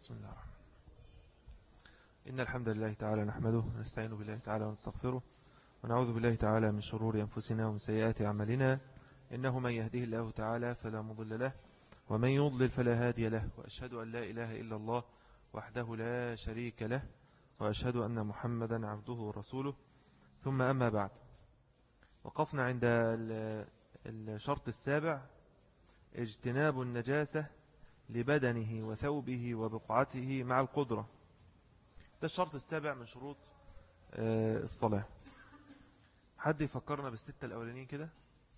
بسم الله الرحمن الرحيم. إن الحمد لله تعالى نحمده ونستعين بالله تعالى ونستغفره ونعوذ بالله تعالى من شرور أنفسنا ومن سيئات أعمالنا، إنه من يهديه الله تعالى فلا مضل له ومن يضلل فلا هادي له، وأشهد أن لا إله إلا الله وحده لا شريك له، وأشهد أن محمدا عبده ورسوله. ثم أما بعد، وقفنا عند الشرط السابع: اجتناب النجاسة لبدنه وثوبه وبقعته مع القدرة. ده الشرط السابع من شروط الصلاة. حد يفكرنا بالستة الأولانيين كده؟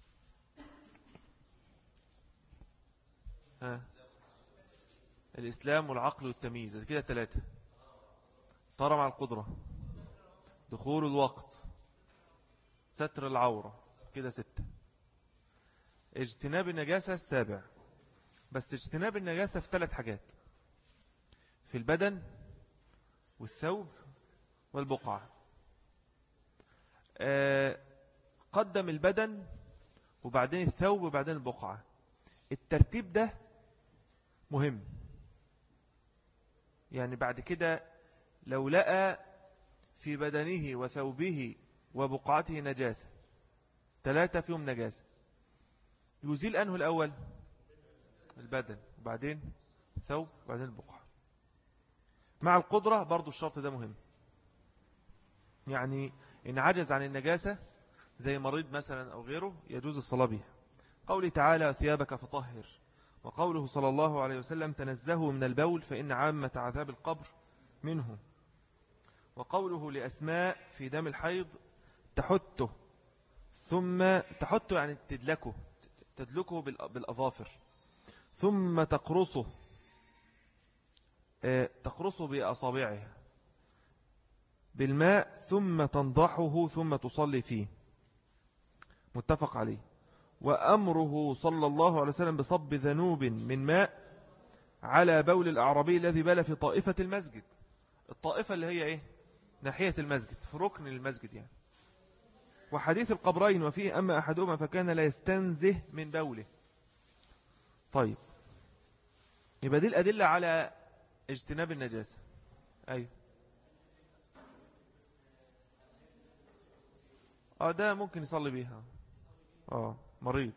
الإسلام والعقل والتمييز، كده 3. طهارة مع القدرة، دخول الوقت، ستر العورة، كده 6. اجتناب النجاسة السابع، بس اجتناب النجاسة في 3 حاجات: في البدن والثوب والبقعة. قدم البدن وبعدين الثوب وبعدين البقعة. الترتيب ده مهم، يعني بعد كده لو لقى في بدنه وثوبه وبقعته نجاسة، 3 فيهم نجاسة، يزيل أنه الأول؟ البدن، وبعدين الثوب، وبعدين البقعة. مع القدرة برضو الشرط ده مهم، يعني إن عجز عن النجاسة زي مريض مثلا أو غيره يجوز الصلاة بها. قوله تعالى: ثيابك فطهر، وقوله صلى الله عليه وسلم: تنزهوا من البول فإن عامة عذاب القبر منه. وقوله لأسماء في دم الحيض: تحته، ثم تحته يعني تدلكه بالأظافر، ثم تقرصه بأصابعها بالماء، ثم تنضحه، ثم تصلي فيه. متفق عليه. وأمره صلى الله عليه وسلم بصب ذنوب من ماء على بول الأعرابي الذي بال في طائفة المسجد. الطائفة اللي هي إيه؟ ناحية المسجد، في ركن المسجد يعني. وحديث القبرين وفيه: أما أحدهما فكان لا يستنزه من بوله. طيب، يبقى دي الأدلة على اجتناب النجاسة. أيوه، ده ممكن يصلي بيها. مريض.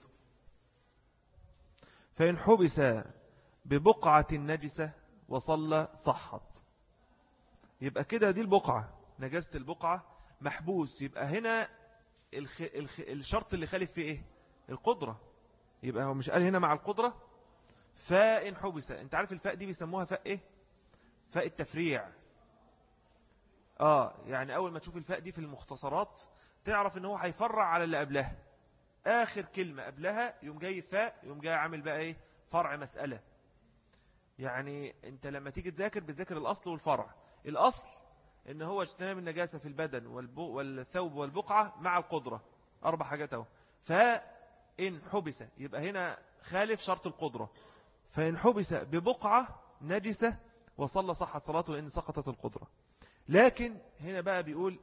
فإن حبس ببقعة النجسة وصلى صحت. يبقى كده دي البقعة، نجاسة البقعة محبوس. يبقى هنا الشرط اللي خالف فيه إيه؟ القدرة. يبقى هو مش قال هنا مع القدرة. فإن حبس، انت عارف الفاء دي بيسموها فاء إيه؟ فاء التفريع. يعني أول ما تشوف الفاء دي في المختصرات تعرف إن هو هيفرع على اللي قبلها. آخر كلمة قبلها يوم جاي فاء، يوم جاي عامل بقى إيه؟ فرع مسألة. يعني أنت لما تيجي تذاكر بتذاكر الأصل والفرع. الأصل إن هو اجتناب النجاسة في البدن والثوب والبقعة مع القدرة، 4 حاجات اهو. فإن حبس، يبقى هنا خالف شرط القدرة. فإن حبس ببقعة نجسة وصلى صحت صلاته لأن سقطت القدرة. لكن هنا بقى بيقول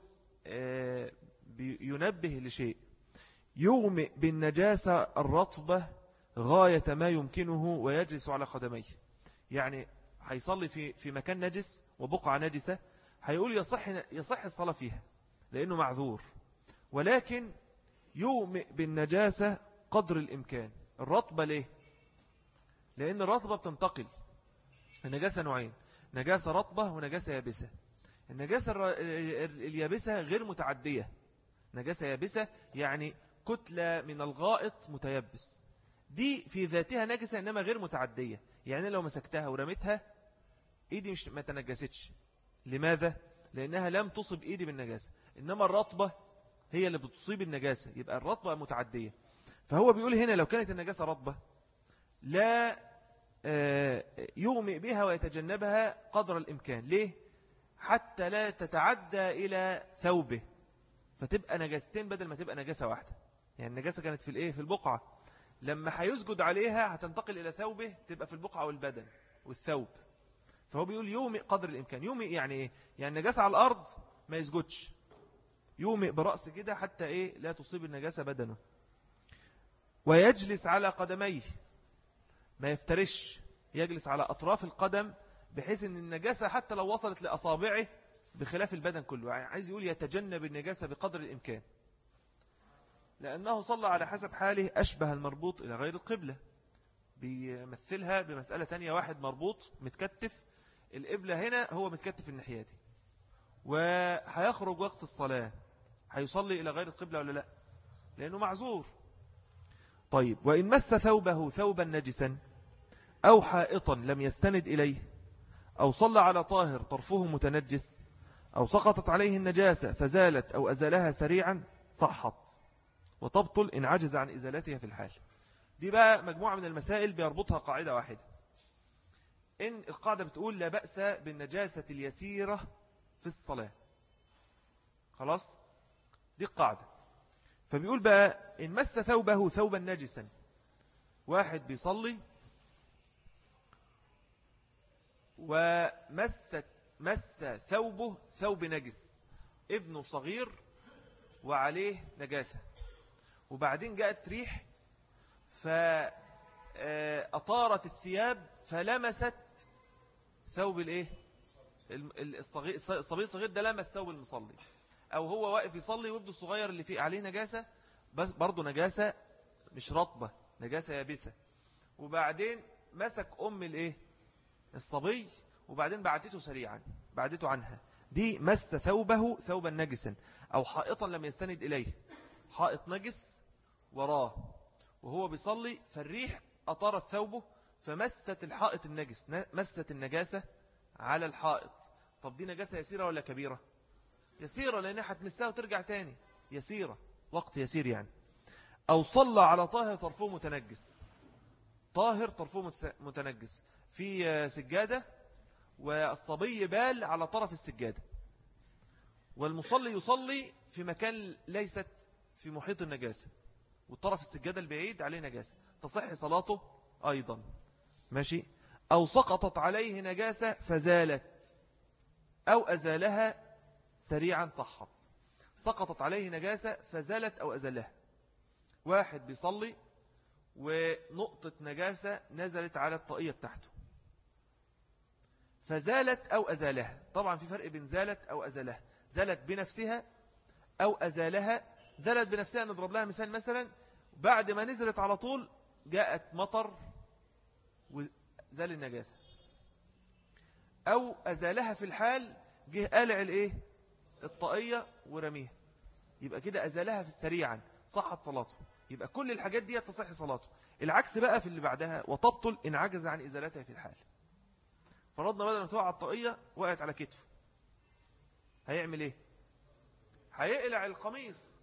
ينبه لشيء: يومئ بالنجاسة الرطبة غاية ما يمكنه ويجلس على قدميه. يعني هيصلي في مكان نجس وبقعة نجسة، هيقول يصح الصلاة فيها لأنه معذور، ولكن يومئ بالنجاسة قدر الإمكان. الرطبة ليه؟ لأن الرطبة بتنتقل. النجاسة نوعين: نجاسة رطبة ونجاسة يابسة. النجاسة اليابسة غير متعدية. نجاسة يابسة يعني كتلة من الغائط متيبس، دي في ذاتها نجسة إنما غير متعدية. يعني لو مسكتها ورمتها إيدي ما تنجستش. لماذا؟ لأنها لم تصب إيدي بالنجاسة. إنما الرطبة هي اللي بتصيب النجاسة، يبقى الرطبة متعدية. فهو بيقول هنا لو كانت النجاسة رطبة لا يومئ بها ويتجنبها قدر الإمكان. ليه؟ حتى لا تتعدى إلى ثوبه فتبقى نجاستين بدل ما تبقى نجاسة واحدة. يعني النجاسة كانت في الإيه؟ في البقعة، لما هيسجد عليها هتنتقل إلى ثوبه، تبقى في البقعة والبدن والثوب. فهو بيقول يومئ قدر الإمكان. يومئ يعني إيه؟ يعني نجاسة على الأرض ما يسجدش، يومئ برأس كده حتى إيه؟ لا تصيب النجاسة بدنه. ويجلس على قدميه، ما يفترش، يجلس على أطراف القدم بحيث أن النجاسة حتى لو وصلت لأصابعه بخلاف البدن كله، يعني عايز يقول يتجنب النجاسة بقدر الإمكان، لأنه صلى على حسب حاله أشبه المربوط إلى غير القبلة. بيمثلها بمسألة تانية، واحد مربوط متكتف، القبلة هنا هو متكتف الناحية دي، وهيخرج وقت الصلاة، هيصلي إلى غير القبلة ولا لا؟ لأنه معذور. طيب، وإن مس ثوبه ثوبا نجسا أو حائطا لم يستند إليه، أو صلى على طاهر طرفه متنجس، أو سقطت عليه النجاسة فزالت أو أزالها سريعا، صحت وتبطل إن عجز عن إزالتها في الحال. دي بقى مجموعة من المسائل بيربطها قاعدة واحدة. إن القاعدة بتقول لا بأس بالنجاسة اليسيرة في الصلاة، خلاص، دي القاعدة. فبيقول بقى إن مس ثوبه ثوبا نجسا، واحد بيصلي ومس ثوبه ثوب نجس، ابنه صغير وعليه نجاسة، وبعدين جاءت ريح فأطارت الثياب فلمست ثوب الايه الصبي الصغير ده، لمس ثوب المصلي، او هو واقف يصلي وابنه الصغير اللي فيه عليه نجاسة، بس برضه نجاسة مش رطبة، نجاسة يابسة، وبعدين مسك الايه الصبي، وبعدين بعدته سريعا، بعدته عنها. دي مس ثوبه ثوبا نجسا، او حائطا لم يستند اليه، حائط نجس وراه وهو بيصلي، فالريح أطارت ثوبه فمست الحائط النجس، مست النجاسة على الحائط. طب دي نجاسة يسيرة ولا كبيرة؟ يسيرة، لأنها هتمسها وترجع تاني، يسيرة، وقت يسير يعني. أو صلى على طاهر طرفه متنجس، طاهر طرفه متنجس في سجادة، والصبي بال على طرف السجادة، والمصلي يصلي في مكان ليست في محيط النجاسة، والطرف السجادة البعيد عليه نجاسة، تصح صلاته أيضا، ماشي. أو سقطت عليه نجاسة فزالت أو أزالها سريعا، صحت. سقطت عليه نجاسة فزالت أو أزالها، واحد بيصلي ونقطة نجاسة نزلت على الطاقية بتاعته فزالت أو أزالها. طبعا في فرق بين زالت أو أزالها، زالت بنفسها أو أزالها. زالت بنفسها نضرب لها مثال، مثلا بعد ما نزلت على طول جاءت مطر وزال النجاسة، أو أزالها في الحال، جه قالع الطاقية ورميها، يبقى كده أزالها في سريعا، صحت صلاته. يبقى كل الحاجات دي تصح صلاته. العكس بقى في اللي بعدها، وتبطل إن عجز عن إزالتها في الحال. فرضنا بدل ما توقع على الطاقية وقعت على كتفه، هيعمل ايه؟ هيقلع القميص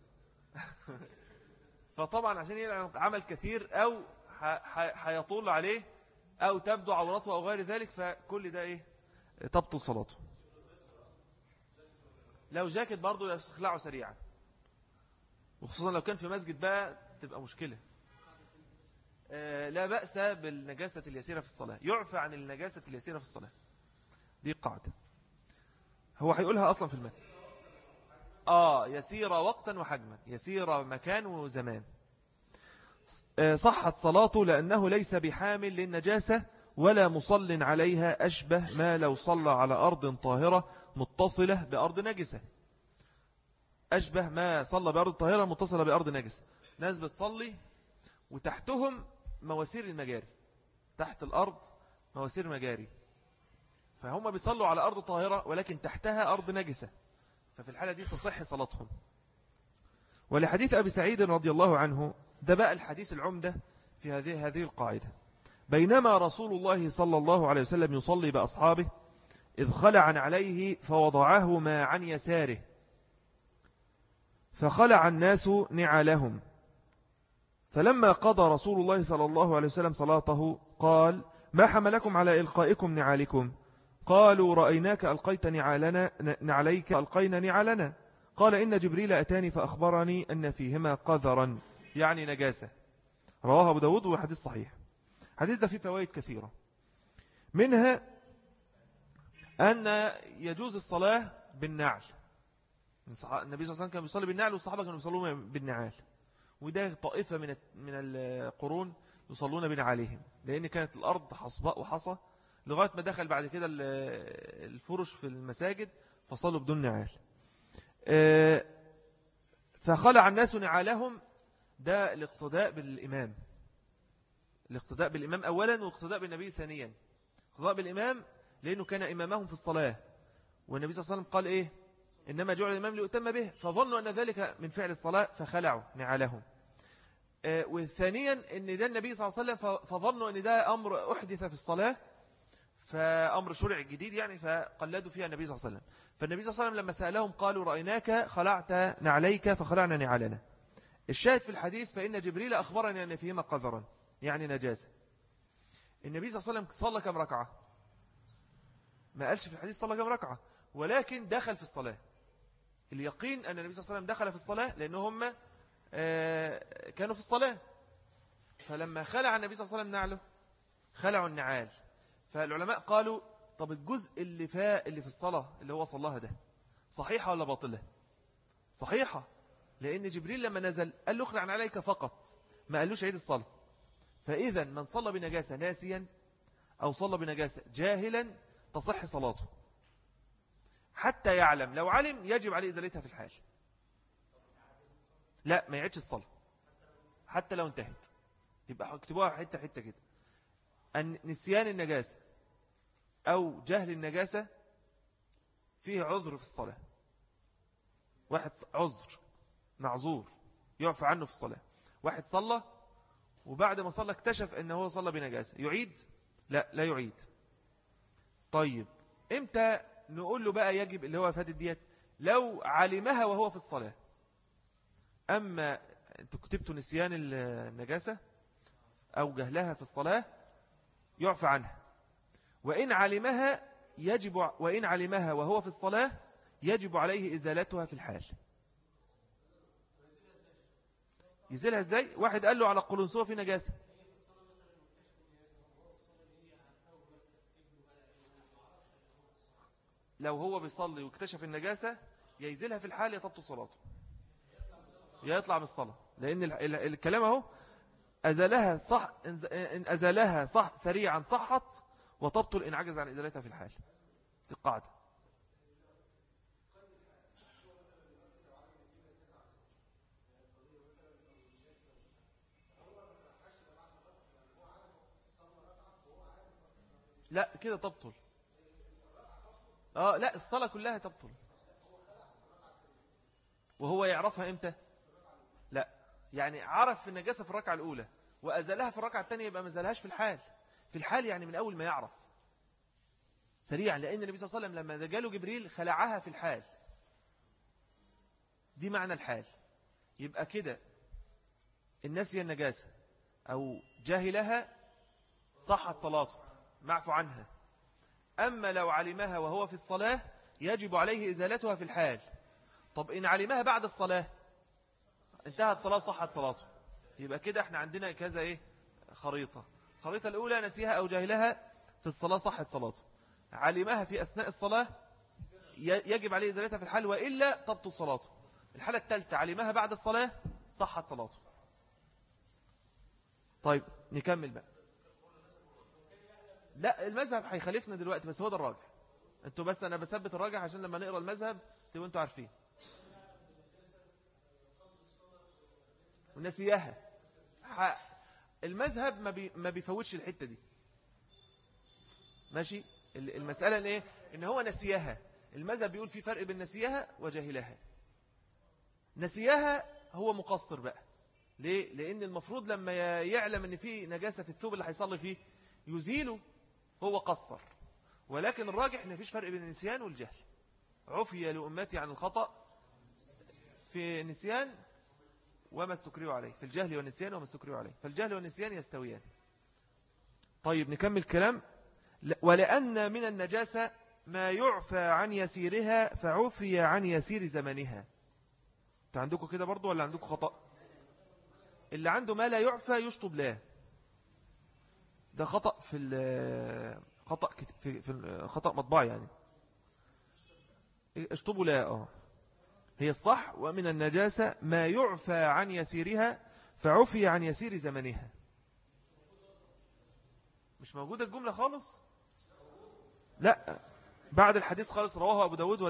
فطبعا عشان يقلع عمل كثير، أو هيطول عليه، أو تبدو عورته أو غير ذلك، فكل ده تبطل صلاته. لو جاكيت برضو يخلعه سريعا، وخصوصا لو كان في مسجد بقى تبقى مشكلة. لا بأس بالنجاسة اليسيرة في الصلاة، يعفى عن النجاسة اليسيرة في الصلاة، دي قاعدة هو هيقولها أصلا في المثل. يسيرة وقتا وحجما، يسيرة مكان وزمان. صحت صلاته لأنه ليس بحامل للنجاسة ولا مصل عليها، أشبه ما لو صلى على أرض طاهرة متصلة بأرض نجسة. أشبه ما صلى بأرض طاهرة متصلة بأرض نجسة. ناس بتصلي وتحتهم مواسير المجاري، تحت الأرض مواسير مجاري، فهم بيصلوا على أرض طاهرة ولكن تحتها أرض نجسة، ففي الحالة دي تصح صلاتهم. ولحديث أبي سعيد رضي الله عنه، ده بقى الحديث العمدة في هذه القاعدة. بينما رسول الله صلى الله عليه وسلم يصلي بأصحابه إذ خلع عليه فوضعهما عن يساره، فخلع الناس نعالهم، فلما قضى رسول الله صلى الله عليه وسلم صلاته قال: ما حملكم على إلقائكم نعالكم؟ قالوا: رأيناك ألقيت نعليك ألقينا نعالنا. قال: إن جبريل أتاني فأخبرني أن فيهما قذرا، يعني نجاسة. رواه أبو داود وحديث صحيح. حديث ده فيه فوائد كثيرة، منها أن يجوز الصلاة بالنعل. النبي صلى الله عليه وسلم كان بيصلي بالنعل، والصحابة كانوا يصلون بالنعال، وده طائفة من القرون يصلون بنعالهم، لأن كانت الأرض حصباء وحصى، لغاية ما دخل بعد كده الفرش في المساجد فصلوا بدون نعال. فخلع الناس نعالهم، ده الاقتداء بالإمام، الاقتداء بالإمام أولا والاقتداء بالنبي ثانيا. الاقتداء بالإمام لأنه كان إمامهم في الصلاة، والنبي صلى الله عليه وسلم قال إيه؟ إنما جعل الإمام ليؤتم به، فظنوا أن ذلك من فعل الصلاة فخلعوا نعالهم. وثانيا أن ده النبي صلى الله عليه وسلم، فظنوا أن ده أمر أحدث في الصلاة، فأمر شرع جديد يعني، فقلدوا فيها النبي صلى الله عليه وسلم. فالنبي صلى الله عليه وسلم لما سألهم قالوا رأيناك خلعت نعليك فخلعنا نعالنا. الشاهد في الحديث فإن جبريل أخبرني أن فيهما قذرا يعني نجاسة. النبي صلى الله عليه وسلم صلى كم ركعة؟ ما قالش في الحديث صلى كم ركعة، ولكن دخل في الصلاة. اليقين أن النبي صلى الله عليه وسلم دخل في الصلاة لأنهم كانوا في الصلاة. فلما خلع النبي صلى الله عليه وسلم نعله خلعوا النعال. فالعلماء قالوا طب الجزء اللي في الصلاة اللي هو صلاها ده صحيحة ولا باطلة؟ صحيحة، لأن جبريل لما نزل قال له اخلع عليك فقط، ما قالوش عيد الصلاة. فإذا من صلى بنجاسة ناسيا أو صلى بنجاسة جاهلا تصح صلاته حتى يعلم. لو علم يجب عليه إزالتها في الحال. لا ما يعيدش الصلاة حتى لو انتهت. يبقى اكتبوها حتة حتة كده. أن نسيان النجاسة أو جهل النجاسة فيه عذر في الصلاة. واحد عذر معذور يعفى عنه في الصلاة. واحد صلى وبعد ما صلى اكتشف أنه صلى بنجاسة، يعيد؟ لا يعيد. طيب امتى نقول له بقى يجب اللي هو فاتت ديت؟ لو علمها وهو في الصلاة. أما أنتوا كتبتوا نسيان النجاسة أو جهلها في الصلاة يعفى عنها. وإن علمها وهو في الصلاة يجب عليه إزالتها في الحال. يزيلها ازاي؟ واحد قال له على قلنسوة في نجاسة، لو هو بيصلي واكتشف النجاسة يزيلها في الحال يتبطل صلاته، يطلع من الصلاة. لأن الكلام اهو أزالها صح، إن أزالها صح سريعا صحت، وتبطل إن عجز عن إزالتها في الحال. دي القاعدة. لا كده تبطل. لا الصلاة كلها تبطل. وهو يعرفها امتى؟ لا يعني عرف النجاسة في الركعة الأولى وأزالها في الركعة الثانية، يبقى ما زالهاش في الحال. في الحال يعني من أول ما يعرف سريعا، لأن النبي صلى الله عليه وسلم لما جاله جبريل خلعها في الحال. دي معنى الحال. يبقى كده النسي النجاسة أو جاهلها صحت صلاته معفو عنها. أما لو علمها وهو في الصلاة يجب عليه إزالتها في الحال. طب إن علمها بعد الصلاة انتهت صلاة صحت صلاته. يبقى كده احنا عندنا كذا خريطة الأولى نسيها أو جاهلها في الصلاة صحت صلاته. علمها في أثناء الصلاة يجب عليه إزالتها في الحال وإلا تبطل صلاته. الحالة الثالثة علمها بعد الصلاة صحت صلاته. طيب نكمل بقى. لا المذهب هيخالفنا دلوقتي، بس هو ده الراجح. انتوا بس انا بثبت الراجح عشان لما نقرأ المذهب تبقوا انتوا عارفين. ونسيها المذهب ما بيفوتش الحتة دي. ماشي. المسألة ان ايه؟ ان هو نسيها. المذهب بيقول في فرق بين نسيها وجاهلها. نسيها هو مقصر بقى. ليه؟ لان المفروض لما يعلم ان في نجاسة في الثوب اللي هيصلي فيه يزيله، هو قصر. ولكن الراجح ان فيش فرق بين النسيان والجهل. عفي لأمتي عن الخطأ في النسيان وما استكرهوا عليه، في الجهل والنسيان وما استكرهوا عليه، فالجهل والنسيان يستويان. طيب نكمل كلام. ولأن من النجاسة ما يعفى عن يسيرها فعفي عن يسير زمنها. انتوا عندكم كده برضو ولا عندكم خطأ؟ اللي عنده ما لا يعفى يشطب لا. ده خطأ في خطأ مطبع يعني. اشطبوا لا. هي الصح. ومن النجاسة ما يعفى عن يسيرها فعفي عن يسير زمنها. مش موجودة الجملة خالص. لا، بعد الحديث خالص، رواه أبو داود: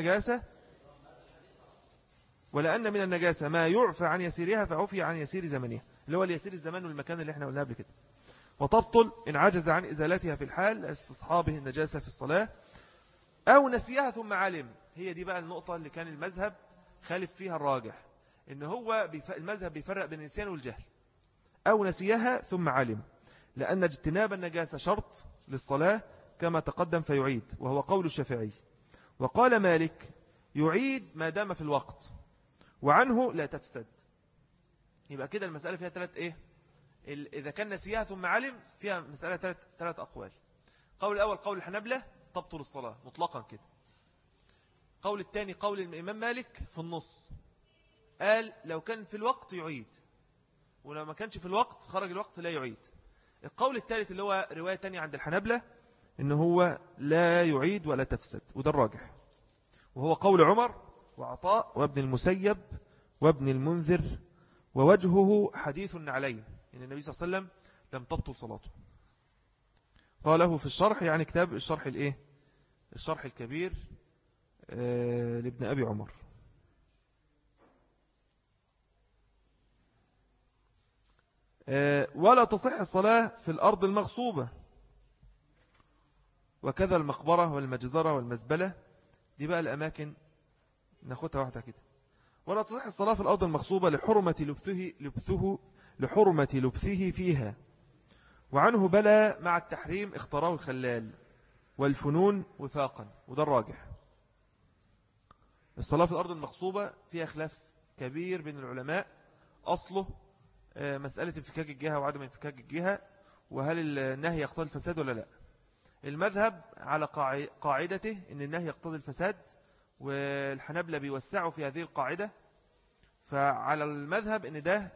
ولأن من النجاسة ما يعفى عن يسيرها فعفي عن يسير زمنها، اللي هو اليسير الزمان والمكان اللي احنا قلناه قبل كده. وتبطل إن عجز عن إزالتها في الحال استصحابه النجاسة في الصلاة أو نسيها ثم علم. هي دي بقى النقطة اللي كان المذهب خالف فيها الراجح، إن هو المذهب بيفرق بين النسيان والجهل. أو نسيها ثم علم، لأن اجتناب النجاسة شرط للصلاة كما تقدم فيعيد، وهو قول الشافعي. وقال مالك: يعيد ما دام في الوقت، وعنه لا تفسد. يبقى كده المسألة فيها إذا كان نسيها ثم علم فيها مسألة ثلاث أقوال. قول الأول قول الحنبلة: تبطل الصلاة مطلقا كده. قول الثاني قول الإمام مالك في النص، قال لو كان في الوقت يعيد، ولو ما كانش في الوقت خرج الوقت لا يعيد. القول الثالث اللي هو رواية تانية عند الحنبلة إنه هو لا يعيد ولا تفسد، وده الراجح، وهو قول عمر وعطاء وابن المسيب وابن المنذر، ووجهه حديث النعلين إن النبي صلى الله عليه وسلم لم تبطل صلاته. قاله في الشرح، يعني كتاب الشرح الشرح الكبير لابن أبي عمر. ولا تصح الصلاة في الأرض المغصوبة، وكذا المقبرة والمجزرة والمزبلة. دي بقى الأماكن ناخدها واحدة كده. ولا تصح الصلاة في الأرض المغصوبة لحرمة لبثه فيها، وعنه بلى مع التحريم اختاره الخلال والفنون وفاقا، وده الراجح. الصلاة في الأرض المغصوبة فيها خلاف كبير بين العلماء. أصله مسألة انفكاك الجهة وعدم انفكاك الجهة، وهل النهي يقتضي الفساد ولا لا. المذهب على قاعدته ان النهي يقتضي الفساد، والحنابلة بيوسعوا في هذه القاعدة. فعلى المذهب ان ده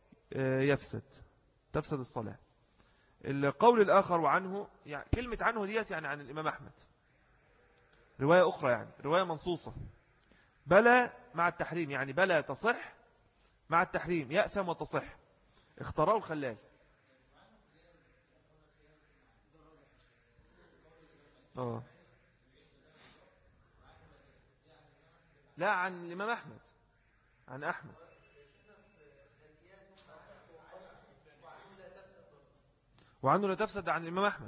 تفسد الصلاة. القول الآخر وعنه، يعني كلمة عنه ديت يعني عن الإمام أحمد، رواية أخرى يعني رواية منصوصة: بلى مع التحريم، يعني بلى تصح مع التحريم، يأثم وتصح، اختاروا الخلال. لا، عن الإمام أحمد، عن أحمد. وعنه لا تفسد عن الإمام أحمد.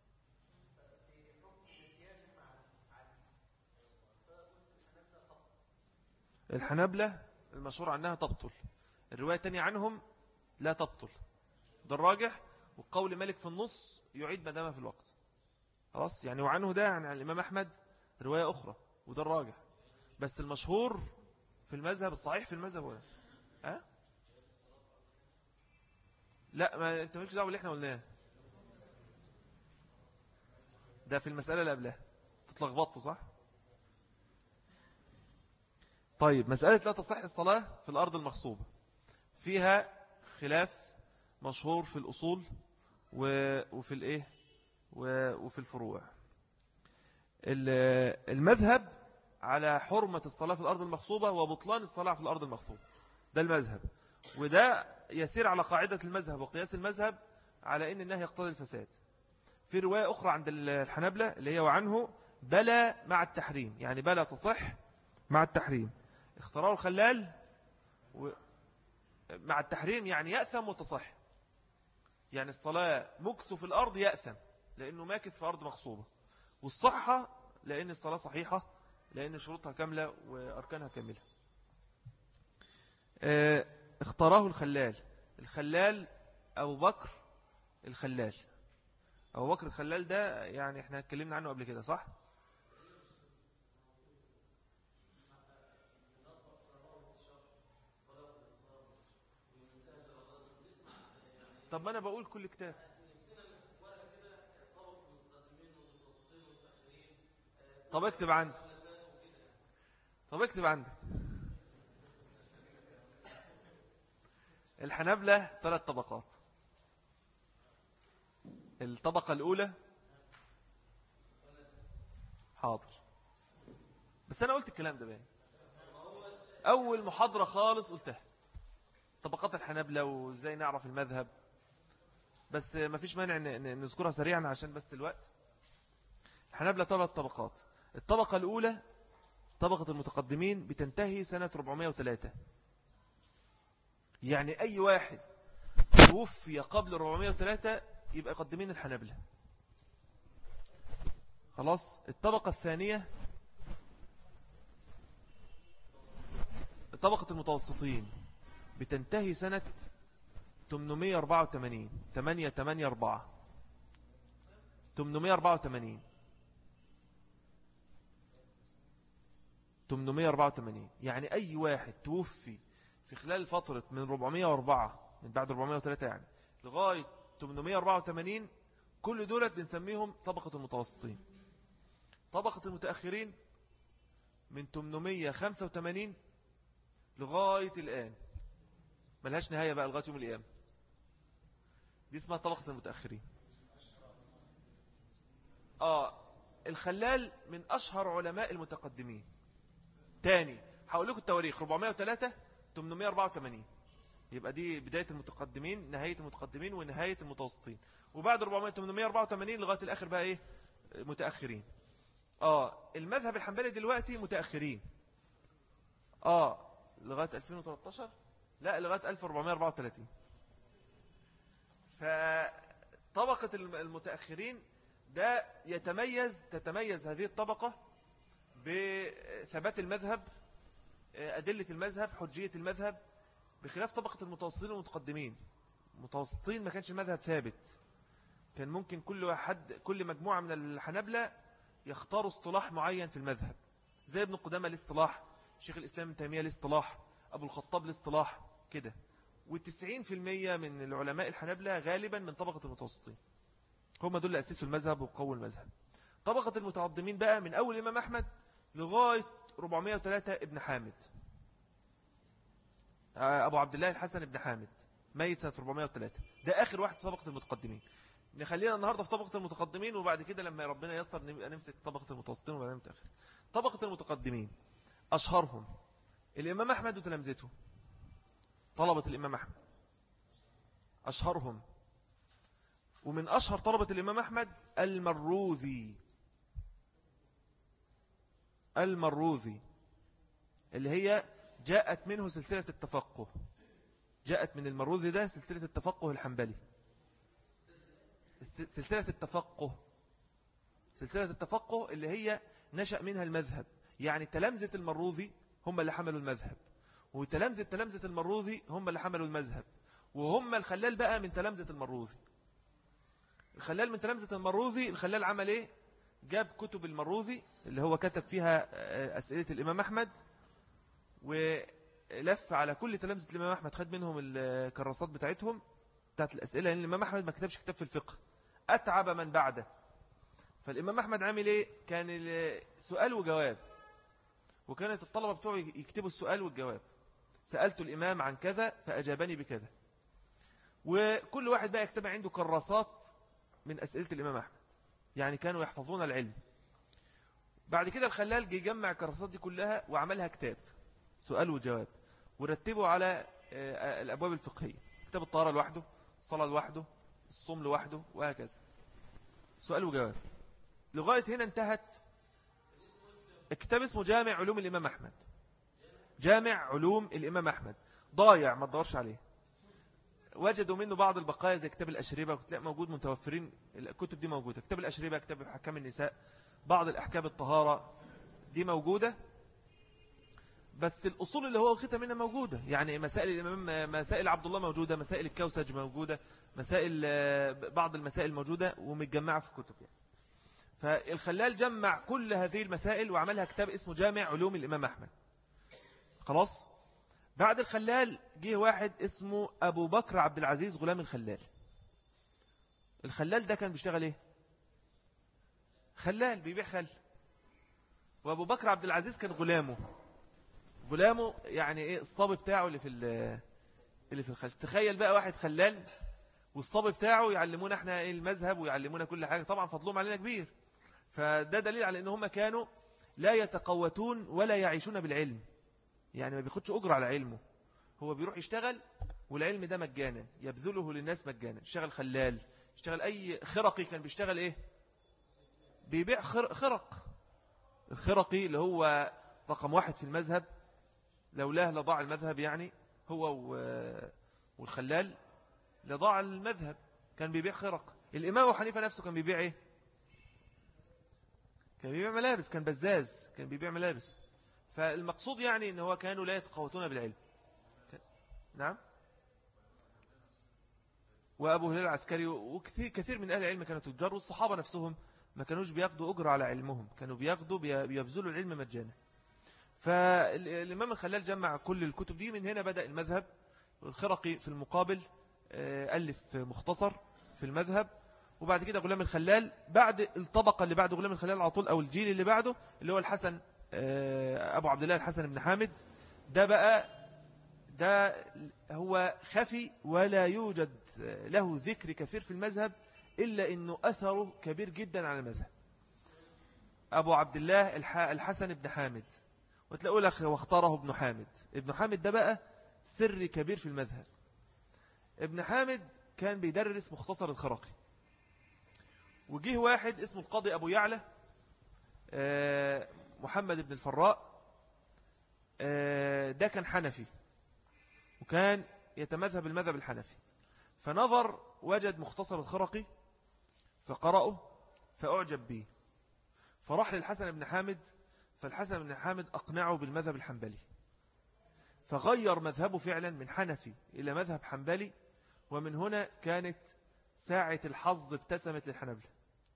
الحنابلة المشهور عنها تبطل، الرواية الثانية عنهم لا تبطل، ده الراجح. وقول مالك في النص يعيد ما دام في الوقت. خلاص يعني، وعنه ده عن الإمام أحمد رواية أخرى، وده الراجح. بس المشهور في المذهب الصحيح في المذهب ولا لا، ما انت مالكش دعوه باللي احنا قلناه ده في المسألة اللي قبلها، تتلخبطوا صح. طيب، مسألة لا تصح الصلاة في الأرض المغصوبة فيها خلاف مشهور في الأصول وفي الفروع. المذهب على حرمة الصلاة في الأرض المغصوبة وبطلان الصلاة في الأرض المغصوبة، ده المذهب. وده يسير على قاعدة المذهب وقياس المذهب على أن النهي يقتضي الفساد. في رواية أخرى عند الحنابلة اللي هي وعنه بلى مع التحريم، يعني بلى تصح مع التحريم، اختاروا الخلال مع التحريم، يعني يأثم وتصح. يعني الصلاة مكث في الأرض يأثم لأنه ماكث في أرض مغصوبة، والصحة لأن الصلاة صحيحة لأن شروطها كاملة وأركانها كاملة. اختاره الخلال أبو بكر الخلال. أبو بكر الخلال ده يعني احنا اتكلمنا عنه قبل كده صح؟ طب ما أنا بقول كل كتاب. طب اكتب عندك. الحنابلة 3 طبقات. الطبقة الأولى، حاضر، بس أنا قلت الكلام ده باين أول محاضرة خالص قلتها، طبقات الحنابلة وإزاي نعرف المذهب، بس ما فيش مانع نذكرها سريعا عشان بس الوقت. الحنابلة 3 طبقات. الطبقة الأولى طبقة المتقدمين بتنتهي سنة 403. يعني أي واحد توفي قبل 403 يبقى يقدمين الحنابلة. خلاص. الطبقة الثانية طبقة المتوسطين بتنتهي سنة 884 884 884 884. يعني أي واحد توفي في خلال فترة من 404 من بعد 403 يعني لغاية 884 كل دولة بنسميهم طبقة المتوسطين. طبقة المتأخرين من 885 لغاية الآن ملهاش نهاية بقى لغاية يوم القيامة. دي اسمها طبقة المتأخرين. الخلال من أشهر علماء المتقدمين. تاني هقول لكم التواريخ 403 884 يبقى دي بداية المتقدمين نهاية المتقدمين ونهاية المتوسطين. وبعد 884 لغاية الآخر بقى إيه متأخرين. المذهب الحنبلي دلوقتي متأخرين لغاية 2013 لا لغاية 1434. فطبقة المتأخرين ده تتميز هذه الطبقة بثبات المذهب أدلة المذهب حجية المذهب بخلاف طبقة المتوسطين والمتقدمين. المتوسطين ما كانش المذهب ثابت. كان ممكن كل مجموعة من الحنابلة يختاروا اصطلاح معين في المذهب زي ابن قدامة الاصطلاح شيخ الإسلام ابن تيمية الاصطلاح أبو الخطاب الاصطلاح كده. و90% من العلماء الحنابلة غالبا من طبقة المتوسطين هم دول اللي أسسوا المذهب وقووا المذهب. طبقة المتقدمين بقى من أول الإمام أحمد لغاية 403 ابن حامد أبو عبد الله الحسن ابن حامد ميت سنة 403. ده آخر واحد في طبقة المتقدمين. نخلينا النهاردة في طبقة المتقدمين وبعد كده لما ربنا ييسر نبقى نمسك طبقة المتوسطين وبعدين المتأخر. طبقة المتقدمين أشهرهم الإمام أحمد وتلامذته طلبة الإمام أحمد أشهرهم. ومن أشهر طلبة الإمام أحمد المروذي اللي هي جاءت منه سلسلة التفقه. جاءت من المروذي ده سلسلة التفقه الحنبلي. سلسلة التفقه اللي هي نشأ منها المذهب. يعني تلامذة المروذي هم اللي حملوا المذهب وتلامذة المروذي هم اللي حملوا المذهب. وهم الخلال بقى من تلامذة المروذي. الخلال من تلامذة المروذي الخلال عمل ايه؟ جاب كتب المروذي اللي هو كتب فيها أسئلة الإمام أحمد ولف على كل تلامذة الإمام أحمد خد منهم الكراسات بتاعتهم بتاعت الأسئلة. لأن الإمام أحمد ما كتبش كتاب في الفقه أتعب من بعده. فالإمام أحمد عامل ايه؟ كان سؤال وجواب وكانت الطلبة بتوعه يكتبوا السؤال والجواب. سألت الإمام عن كذا فأجابني بكذا. وكل واحد بقى يكتب عنده كراسات من أسئلة الإمام أحمد. يعني كانوا يحفظون العلم. بعد كده الخلال جه جمع الكراسات دي كلها وعملها كتاب سؤال وجواب ورتبه على الأبواب الفقهية. كتاب الطهارة لوحده الصلاة لوحده الصوم لوحده وهكذا سؤال وجواب. لغاية هنا انتهت. الكتاب اسمه جامع علوم الإمام أحمد. جامع علوم الإمام أحمد ضايع ما تدورش عليه. وجدوا منه بعض البقايا زي كتاب الأشربة وتلاقي موجود متوفرين. الكتب دي موجودة. كتاب الأشربة كتاب حكام النساء بعض الأحكام الطهارة دي موجودة. بس الأصول اللي هو واخدها منها موجودة. يعني مسائل الإمام مسائل عبد الله موجودة مسائل الكوسج موجودة مسائل بعض المسائل موجودة ومتجمعة في كتب يعني. فالخلال جمع كل هذه المسائل وعملها كتاب اسمه جامع علوم الإمام أحمد. خلاص. بعد الخلال جه واحد اسمه أبو بكر عبد العزيز غلام الخلال. الخلال ده كان بيشتغل ايه؟ خلال بيبيع خل. وأبو بكر عبد العزيز كان غلامه يعني ايه الصبي بتاعه اللي في الخل. تخيل بقى واحد خلال والصبي بتاعه يعلمونا احنا ايه المذهب ويعلمونا كل حاجة. طبعا فضلهم علينا كبير. فده دليل على ان هم كانوا لا يتقوتون ولا يعيشون بالعلم. يعني ما بياخدش أجر على علمه. هو بيروح يشتغل والعلم ده مجانا يبذله للناس مجانا. يشتغل خلال يشتغل أي خرقي كان بيشتغل إيه بيبيع خرق. الخرقي اللي هو رقم واحد في المذهب، لولاه لضاع المذهب، يعني هو والخلال لضاع المذهب. كان بيبيع خرق. الإمام أبو حنيفة نفسه كان بيبيع إيه؟ كان بيبيع ملابس، كان بزاز، كان بيبيع ملابس. فالمقصود يعني إن هو كانوا لا يتقوتون بالعلم. نعم. وأبو هلال العسكري وكثير من أهل العلم كانوا تجار، والصحابة نفسهم ما كانوش بياخدوا أجر على علمهم، كانوا بيبذلوا العلم مجانا. فالإمام الخلال جمع كل الكتب دي. من هنا بدأ المذهب. الخرقي في المقابل ألف مختصر في المذهب. وبعد كده غلام الخلال، بعد الطبقة اللي بعد غلام الخلال على طول، أو الجيل اللي بعده، اللي هو الحسن أبو عبد الله الحسن بن حامد. ده هو خفي ولا يوجد له ذكر كثير في المذهب، إلا أنه أثره كبير جدا على المذهب. أبو عبد الله الحسن بن حامد، وتلاقوا لك واختاره ابن حامد. ابن حامد ده بقى سر كبير في المذهب. ابن حامد كان بيدرس مختصر الخرقي، وجيه واحد اسمه القاضي أبو يعلى محمد بن الفراء. ده كان حنفي، وكان يتمذهب المذهب الحنفي. فنظر وجد مختصر الخرقي فقرأه فأعجب به، فراح للحسن بن حامد. فالحسن بن حامد أقنعه بالمذهب الحنبلي، فغير مذهبه فعلا من حنفي إلى مذهب حنبلي. ومن هنا كانت ساعة الحظ ابتسمت للحنبلة.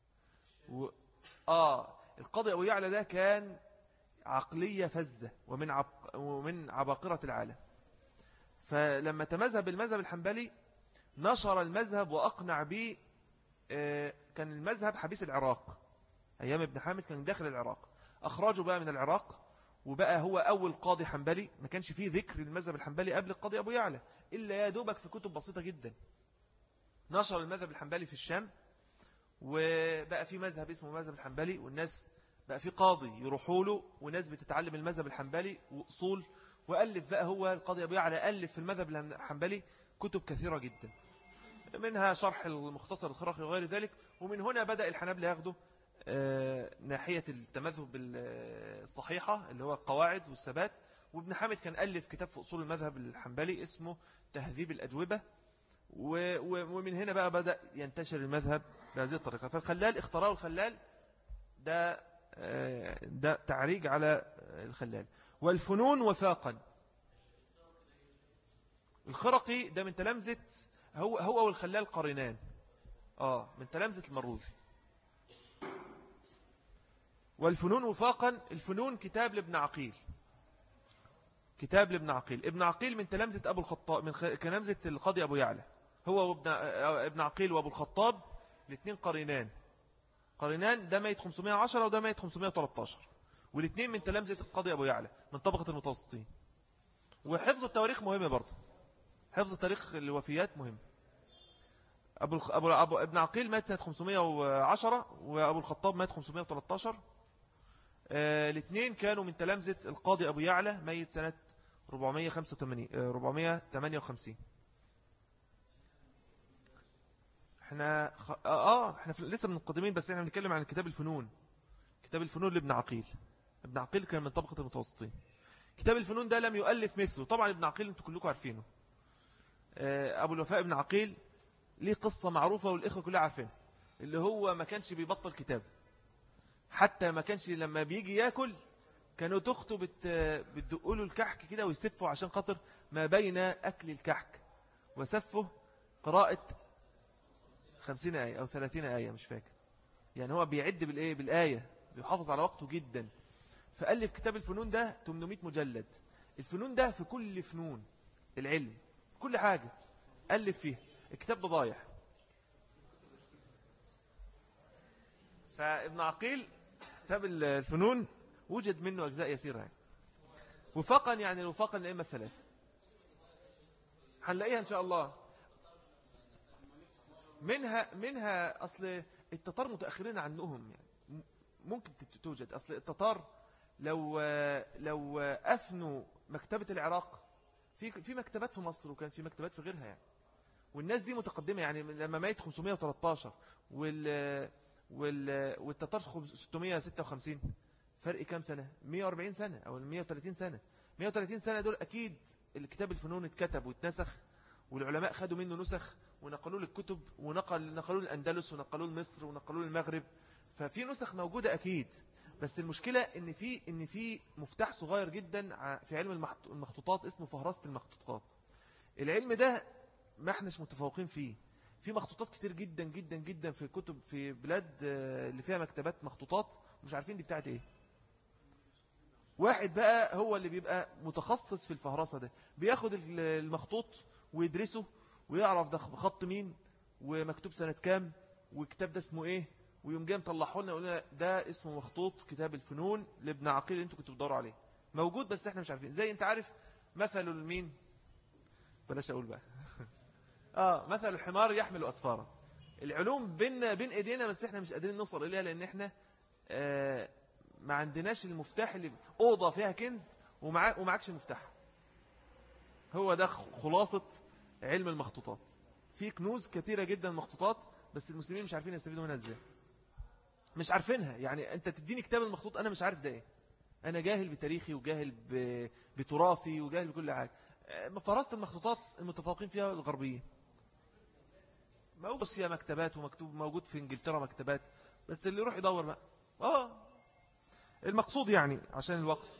القاضي أبو يعلى ده كان عقلية فزة ومن عباقرة العالم. فلما تمذهب بالمذهب الحنبلي نشر المذهب وأقنع به. كان المذهب حبيس العراق أيام ابن حامد، كان داخل العراق. أخرجوا بقى من العراق، وبقى هو أول قاضي حنبلي. ما كانش فيه ذكر المذهب الحنبلي قبل القاضي أبو يعلى إلا يا دوبك في كتب بسيطة جدا. نشر المذهب الحنبلي في الشام، وبقى في مذهب اسمه مذهب الحنبلي، والناس بقى في قاضي يروحوا له، وناس بتتعلم المذهب الحنبلي وأصول. وألف بقى هو القاضي أبو يعلى ألف في المذهب الحنبلي كتب كثيرة جدا، منها شرح المختصر الخرقي وغير ذلك. ومن هنا بدأ الحنابلة ياخدوا ناحية التمذهب الصحيحة اللي هو القواعد والثبات. وابن حامد كان ألف كتاب في أصول المذهب الحنبلي اسمه تهذيب الأجوبة. ومن هنا بقى بدأ ينتشر المذهب بهذه الطريقة. فالخلال اختراه الخلال ده تعريج على الخلال. والفنون وفاقا. الخرقي ده من تلامذة، هو والخلال قرينان من تلامذة المروذي. والفنون وفاقا. الفنون كتاب لابن عقيل. ابن عقيل من تلامذة أبو الخطاب، من تلامذة القاضي أبو يعلى. هو ابن عقيل وأبو الخطاب الاثنين قرينان. ده ميت 510 وده ميت 513، والاثنين من تلامذة القاضي أبو يعلى من طبقة المتوسطين. وحفظ التواريخ مهم برضه، حفظ تاريخ الوفيات مهم. ابن عقيل مات سنة 510 وأبو الخطاب مات 513. الاثنين كانوا من تلامذة القاضي أبو يعلى، ميت سنة 458. احنا لسه من القدمين، بس احنا بنتكلم عن كتاب الفنون لابن عقيل. ابن عقيل كان من طبقة المتوسطين. كتاب الفنون ده لم يؤلف مثله. طبعا ابن عقيل انتم كلكم عارفينه. أبو الوفاء ابن عقيل ليه قصة معروفة والإخوة كلها عارفينها، اللي هو ما كانش بيبطل كتاب. حتى ما كانش لما بيجي ياكل كانوا تخته بتدقوا الكحك كده ويسفوا، عشان خاطر ما بين أكل الكحك وسفه قراءة 50 آية أو 30 آية مش فاكر. يعني هو بيعد بالآية، بيحافظ على وقته جدا. فألف كتاب الفنون ده 800 مجلد. الفنون ده في كل فنون العلم، كل حاجة ألف فيها. الكتاب ده ضايع. فابن عقيل كتاب الفنون وجد منه أجزاء يسيرة يعني. وفقا الأئمة الثلاثة هنلاقيها إن شاء الله. منها أصل التتار متأخرين عنهم، يعني ممكن توجد. أصل التتار لو أفنوا مكتبة العراق، في مكتبات في مصر، وكان في مكتبات في غيرها يعني. والناس دي متقدمة يعني. لما ميت 513 والتتار 656. فرق كام سنة؟ 140 سنة أو 130 سنة. 130 سنة دول أكيد الكتاب الفنون اتكتب واتنسخ، والعلماء خدوا منه نسخ ونقلوا للكتب، ونقلوا للأندلس ونقلوا لمصر ونقلوا للمغرب. ففي نسخ موجودة أكيد. بس المشكلة إن في مفتاح صغير جدا في علم المخطوطات اسمه فهرسة المخطوطات. العلم ده ما احناش متفوقين فيه. في مخطوطات كتير جدا جدا جدا في كتب في بلاد اللي فيها مكتبات مخطوطات مش عارفين دي بتاعت ايه. واحد بقى هو اللي بيبقى متخصص في الفهرسة ده، بياخد المخطوط ويدرسه ويعرف ده بخط مين ومكتوب سنة كام والكتاب ده اسمه ايه، ويوم جاي مطلعه لنا يقول لنا ده اسمه مخطوط كتاب الفنون لابن عقيل اللي انتوا كنتوا بتدوروا عليه. موجود بس احنا مش عارفين. زي انت عارف مثل المين، بلاش اقول بقى مثل الحمار يحمل أسفارا. العلوم بين ايدينا بس احنا مش قادرين نوصل اليها لان احنا ما عندناش المفتاح. اللي أوضة فيها كنز ومعكش المفتاح. هو ده خلاصة علم المخطوطات. في كنوز كثيرة جدا مخطوطات بس المسلمين مش عارفين يستفيدوا منها ازاي. مش عارفينها. يعني انت تديني كتاب المخطوط انا مش عارف ده ايه. انا جاهل بتاريخي وجاهل بتراثي وجاهل بكل حاجة. فراسة المخطوطات المتفوقين فيها الغربيين. موجود في مكتبات ومكتوب موجود في انجلترا مكتبات، بس اللي يروح يدور بقى المقصود يعني عشان الوقت.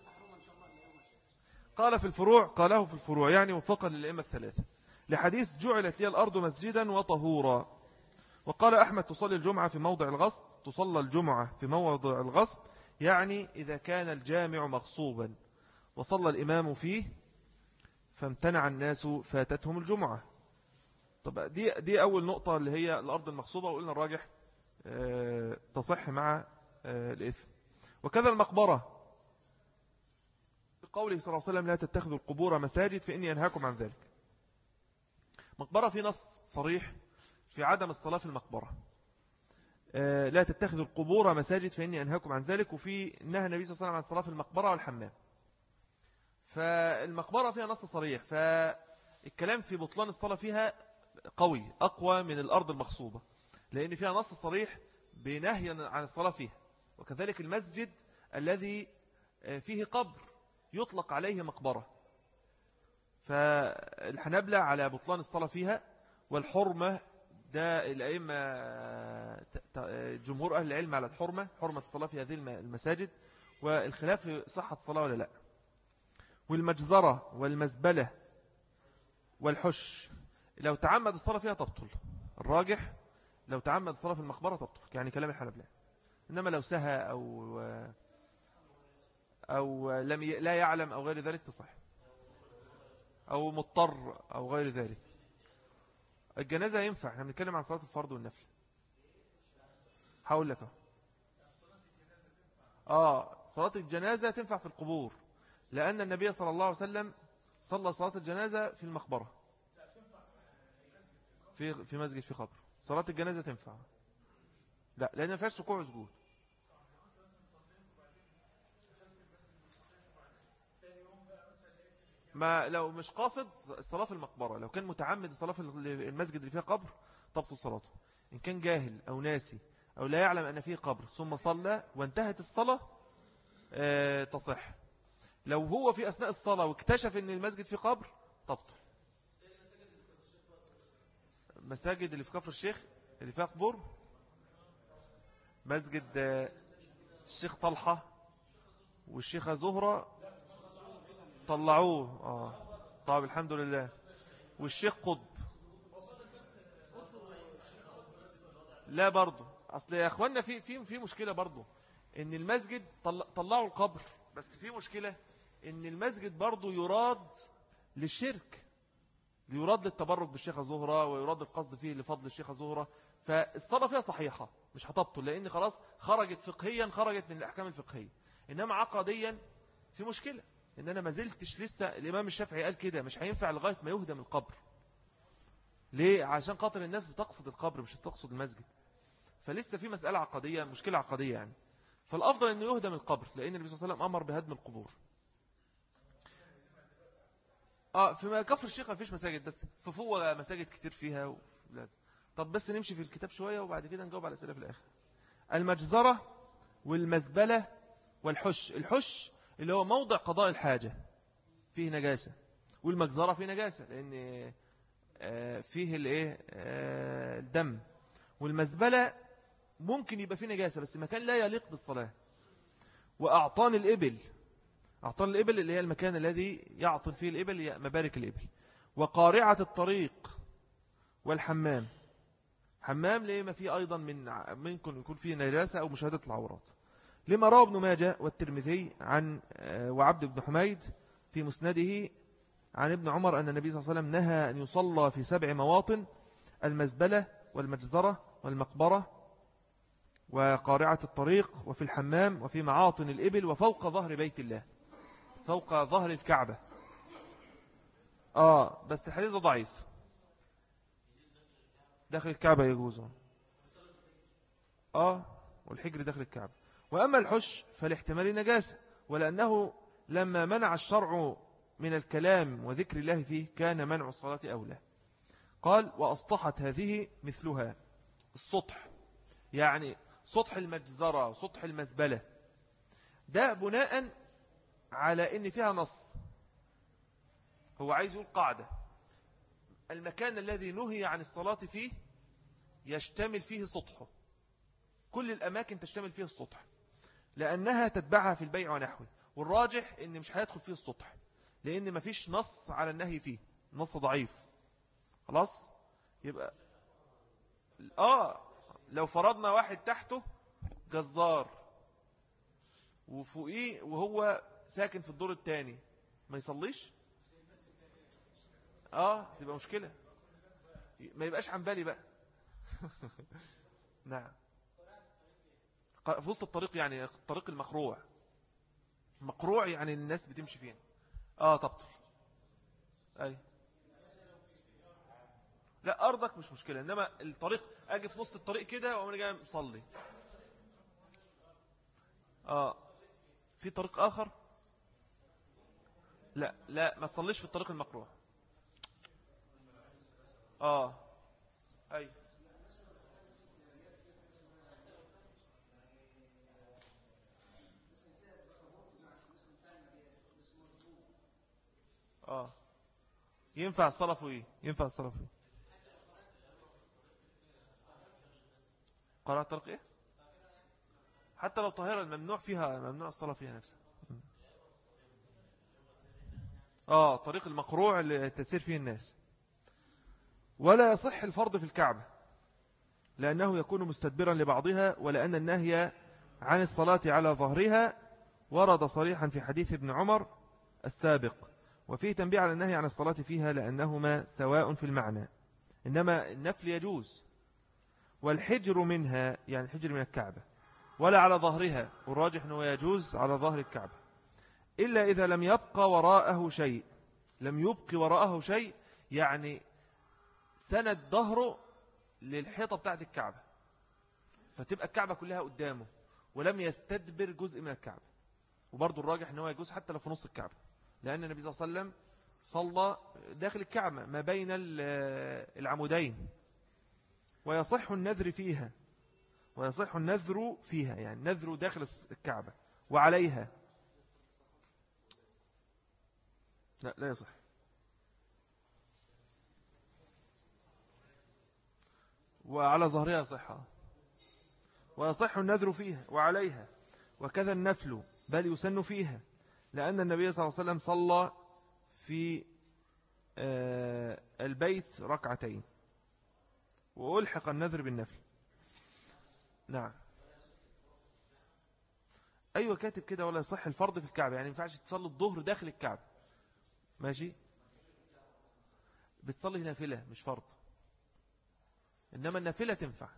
قاله في الفروع يعني وفقا للأئمة الثلاثة لحديث جعلت لي الأرض مسجدا وطهورا. وقال أحمد تصلي الجمعة في موضع الغصب، تصلى الجمعة في موضع الغصب يعني إذا كان الجامع مغصوبا وصلى الإمام فيه فامتنع الناس فاتتهم الجمعة. طب دي أول نقطة اللي هي الأرض المغصوبة، وقلنا الراجح تصح مع الإثم. وكذا المقبرة بقوله صلى الله عليه وسلم لا تتخذوا القبور مساجد فإني أنهاكم عن ذلك. مقبرة في نص صريح في عدم الصلاة في المقبرة. لا تتخذوا القبور مساجد فإني أنهاكم عن ذلك. وفي نهى النبي صلى الله عليه وسلم عن الصلاة في المقبرة والحمام. فالمقبرة فيها نص صريح، فالكلام في بطلان الصلاة فيها قوي أقوى من الأرض المغصوبة لأن فيها نص صريح بنهي عن الصلاة فيها. وكذلك المسجد الذي فيه قبر يطلق عليه مقبرة. فالحنابلة على بطلان الصلاة فيها. والحرمة ده الأئمة جمهور أهل العلم على الحرمة، حرمة الصلاة في هذه المساجد، والخلاف في صحة الصلاة ولا لا. والمجزرة والمزبلة والحش لو تعمد الصلاة فيها تبطل. الراجح لو تعمد الصلاة في المقبرة تبطل يعني كلام الحنابلة. إنما لو سهى أو لا يعلم أو غير ذلك تصح، أو مضطر أو غير ذلك. الجنازة ينفع، احنا بنتكلم عن صلاة الفرض والنفل. هقول لك صلاة الجنازة تنفع في القبور لأن النبي صلى الله عليه وسلم صلى صلاة الجنازة في المقبرة في مسجد في قبر. صلاة الجنازة تنفع لا لأن ما فيهاش ركوع وسجود. ما لو مش قاصد الصلاة في المقبرة، لو كان متعمد الصلاة في المسجد اللي فيها قبر تبطل صلاته. إن كان جاهل أو ناسي أو لا يعلم أن فيه قبر ثم صلى وانتهت الصلاة تصح. لو هو في أثناء الصلاة واكتشف أن المسجد فيه قبر تبطل. مساجد اللي في كفر الشيخ اللي فيها قبور، مسجد الشيخ طلحة والشيخة زهرة طلعوه طيب الحمد لله. والشيخ قطب لا برضو. اصل يا اخوانا في مشكلة برضو ان المسجد طلعوا القبر، بس في مشكلة ان المسجد برضو يراد للشرك، يراد للتبرك بالشيخة زهرة ويراد القصد فيه لفضل الشيخة زهرة. فالصلاة فيها صحيحة مش هتبطل لان خلاص خرجت فقهيا، خرجت من الاحكام الفقهية. انما عقديا في مشكلة ان انا ما زلتش لسه. الامام الشافعي قال كده مش هينفع لغاية ما يهدم القبر. ليه؟ عشان خاطر الناس بتقصد القبر مش بتقصد المسجد. فلسه في مسألة عقدية، مشكلة عقدية يعني. فالافضل انه يهدم القبر لان النبي صلى الله عليه وسلم امر بهدم القبور. في كفر الشيخ ما فيش مساجد، بس في فوق مساجد كتير فيها طب بس نمشي في الكتاب شوية وبعد كده نجاوب على الأسئلة في الآخر. المجزرة والمزبلة والحش. الحش اللي هو موضع قضاء الحاجة فيه نجاسة، والمجزرة فيه نجاسة لأن فيه الدم. والمزبلة ممكن يبقى فيه نجاسة بس مكان لا يليق بالصلاة. وأعطان الإبل، أعطان الإبل اللي هي المكان الذي يعطن فيه الإبل، مبارك الإبل. وقارعة الطريق والحمام. حمام لما فيه أيضا ممكن يكون فيه نجاسة أو مشاهدة العورات، لما روى ابن ماجه والترمذي عن وعبد بن حميد في مسنده عن ابن عمر أن النبي صلى الله عليه وسلم نهى أن يصلى في 7 مواطن: المزبلة والمجزرة والمقبرة وقارعة الطريق وفي الحمام وفي معاطن الإبل وفوق ظهر بيت الله، فوق ظهر الكعبة. بس الحديث ضعيف. داخل الكعبة يجوز. والحجر داخل الكعبة. وأما الحش فالاحتمال نجاسة، ولأنه لما منع الشرع من الكلام وذكر الله فيه كان منع الصلاة أولى. قال: وأسطحت هذه مثلها. السطح يعني سطح المجزرة وسطح المزبلة، ده بناء على إن فيها نص. هو عايز يقول قاعدة: المكان الذي نهي عن الصلاة فيه يشتمل فيه سطحه، كل الأماكن تشتمل فيه السطح لأنها تتبعها في البيع ونحوه. والراجح إن مش هيدخل فيه السطح لأن مفيش نص على النهي فيه، نص ضعيف. خلاص يبقى لو فرضنا واحد تحته جزار وفوقيه وهو ساكن في الدور الثاني ما يصليش، تبقى مشكلة، ما يبقاش حنبالي بقى. نعم. في وسط الطريق يعني الطريق المقروع، مقروع يعني الناس بتمشي فين. تبطل. أي لا أرضك مش مشكلة، إنما الطريق أجي في نص الطريق كده وأنا جاي مصلي. في طريق آخر لا ما تصليش في الطريق المقروع. أي ينفع الصلاة فيه، ينفع الصلاة فيه. قراءة الطريق إيه؟ حتى لو طاهرة الممنوع فيها، ممنوع الصلاة فيها نفسها. طريق المقروع اللي تسير فيه الناس. ولا يصح الفرض في الكعبة لأنه يكون مستدبرا لبعضها، ولأن النهي عن الصلاة على ظهرها ورد صريحا في حديث ابن عمر السابق، وفيه تنبيه على النهي عن الصلاة فيها لأنهما سواء في المعنى، إنما النفل يجوز. والحجر منها يعني الحجر من الكعبة، ولا على ظهرها، والراجح أنه يجوز على ظهر الكعبة إلا إذا لم يبقى وراءه شيء. لم يبقى وراءه شيء يعني سند ظهره للحيطة بتاعت الكعبة، فتبقى الكعبة كلها قدامه ولم يستدبر جزء من الكعبة. وبرضو الراجح أنه يجوز حتى لو في نص الكعبة، لأن النبي صلى الله عليه وسلم صلى داخل الكعبة ما بين العمودين. ويصح النذر فيها، ويصح النذر فيها يعني نذر داخل الكعبة وعليها. لا يصح. وعلى ظهرها صحة. ويصح النذر فيها وعليها، وكذا النفل بل يسن فيها، لأن النبي صلى الله عليه وسلم صلى في البيت ركعتين وألحق النذر بالنفل. نعم. أيوة كاتب كده: ولا يصح الفرض في الكعبة، يعني ينفعش تصلي الظهر داخل الكعبة. ماشي، بتصلي نافلة مش فرض، إنما النافلة تنفع.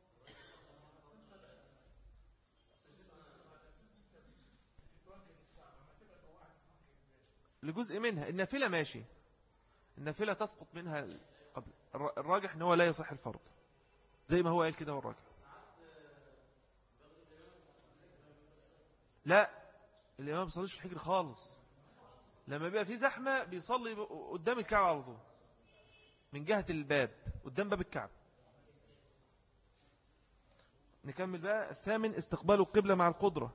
لجزء منها النافلة ماشي، النافلة تسقط منها قبل. الراجح أنه لا يصح الفرض زي ما هو قال كده. والراجح لا، الإمام ما بيصليش في الحجر خالص. لما بيبقى في زحمة بيصلي قدام الكعبة على طول، من جهة الباب قدام باب الكعبة. نكمل بقى. الثامن استقبال القبلة مع القدرة.